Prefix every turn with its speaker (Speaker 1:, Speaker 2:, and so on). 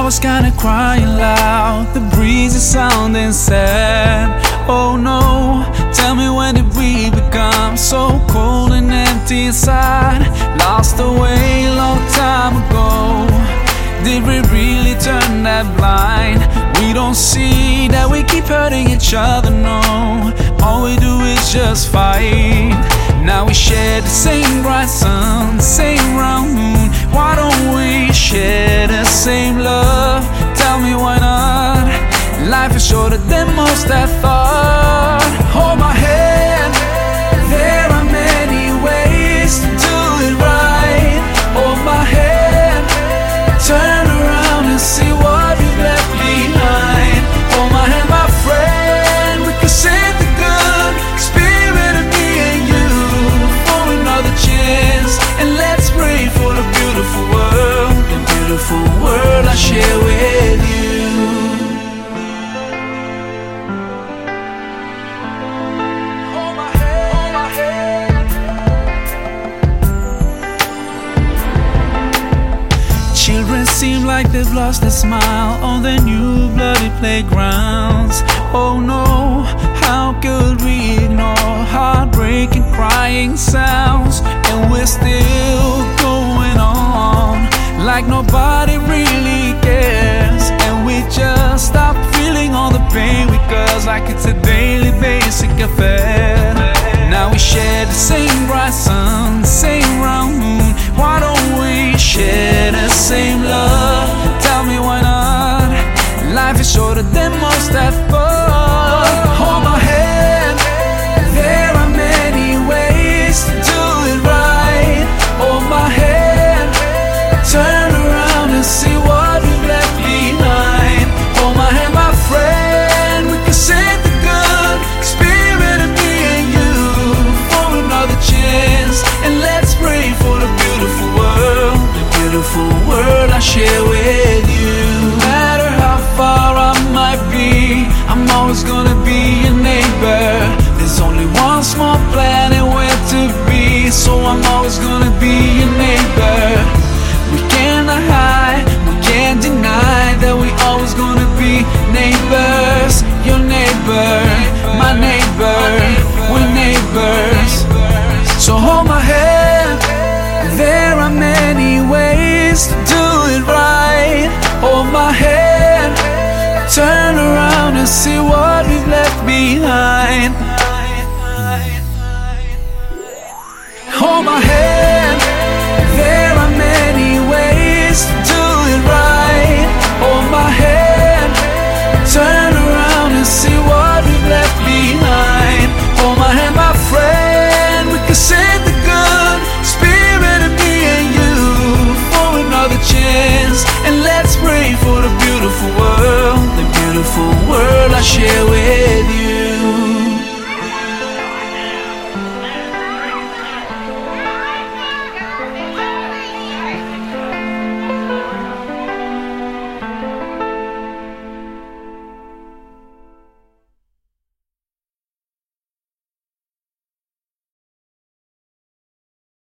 Speaker 1: was kinda crying loud, the breeze is sounding sad. Oh no, tell me, when did we become so cold and empty inside? Lost our way a long time ago. Did we really turn that blind? We don't see that we keep hurting each other, no. All we do is just fight. Now we share the same bright sun, same round moon. Why don't we share the same love? Tell me why not? Life is shorter than most I thought. Hold my hand, there are many ways to do it right. Hold my hand, turn around and see what we've left behind. Hold my hand, my friend, we can save the good spirit of me and you for another chance. And let's pray for the beautiful world I share with you. Children seem like they've lost their smile on their new bloody playgrounds. Oh no, how could we ignore heartbreaking crying sounds? And we're still going on like nobody really cares. And we just stop feeling all the pain we cause, like it's a daily basic affair. Now we share the same bright sun, same round moon. Why don't we share the same love? Tell me why not? Life is shorter than most I thought. Hold my hand, there are many ways to do it right. Hold my hand, turn around and see what we've left behind. Hold my hand, my friend, we can save the good spirit of me and you for another chance. And let's pray for the beautiful world I share with you. No matter how far I might be, I'm always gonna be your neighbor. There's only one small planet where to be, so I'm always gonna be your neighbor. We cannot hide, we can't deny that we always gonna be neighbors. Your neighbor, my neighbor, we're neighbors. So hold my hand, there are many ways to do it right. Hold my hand, turn around and see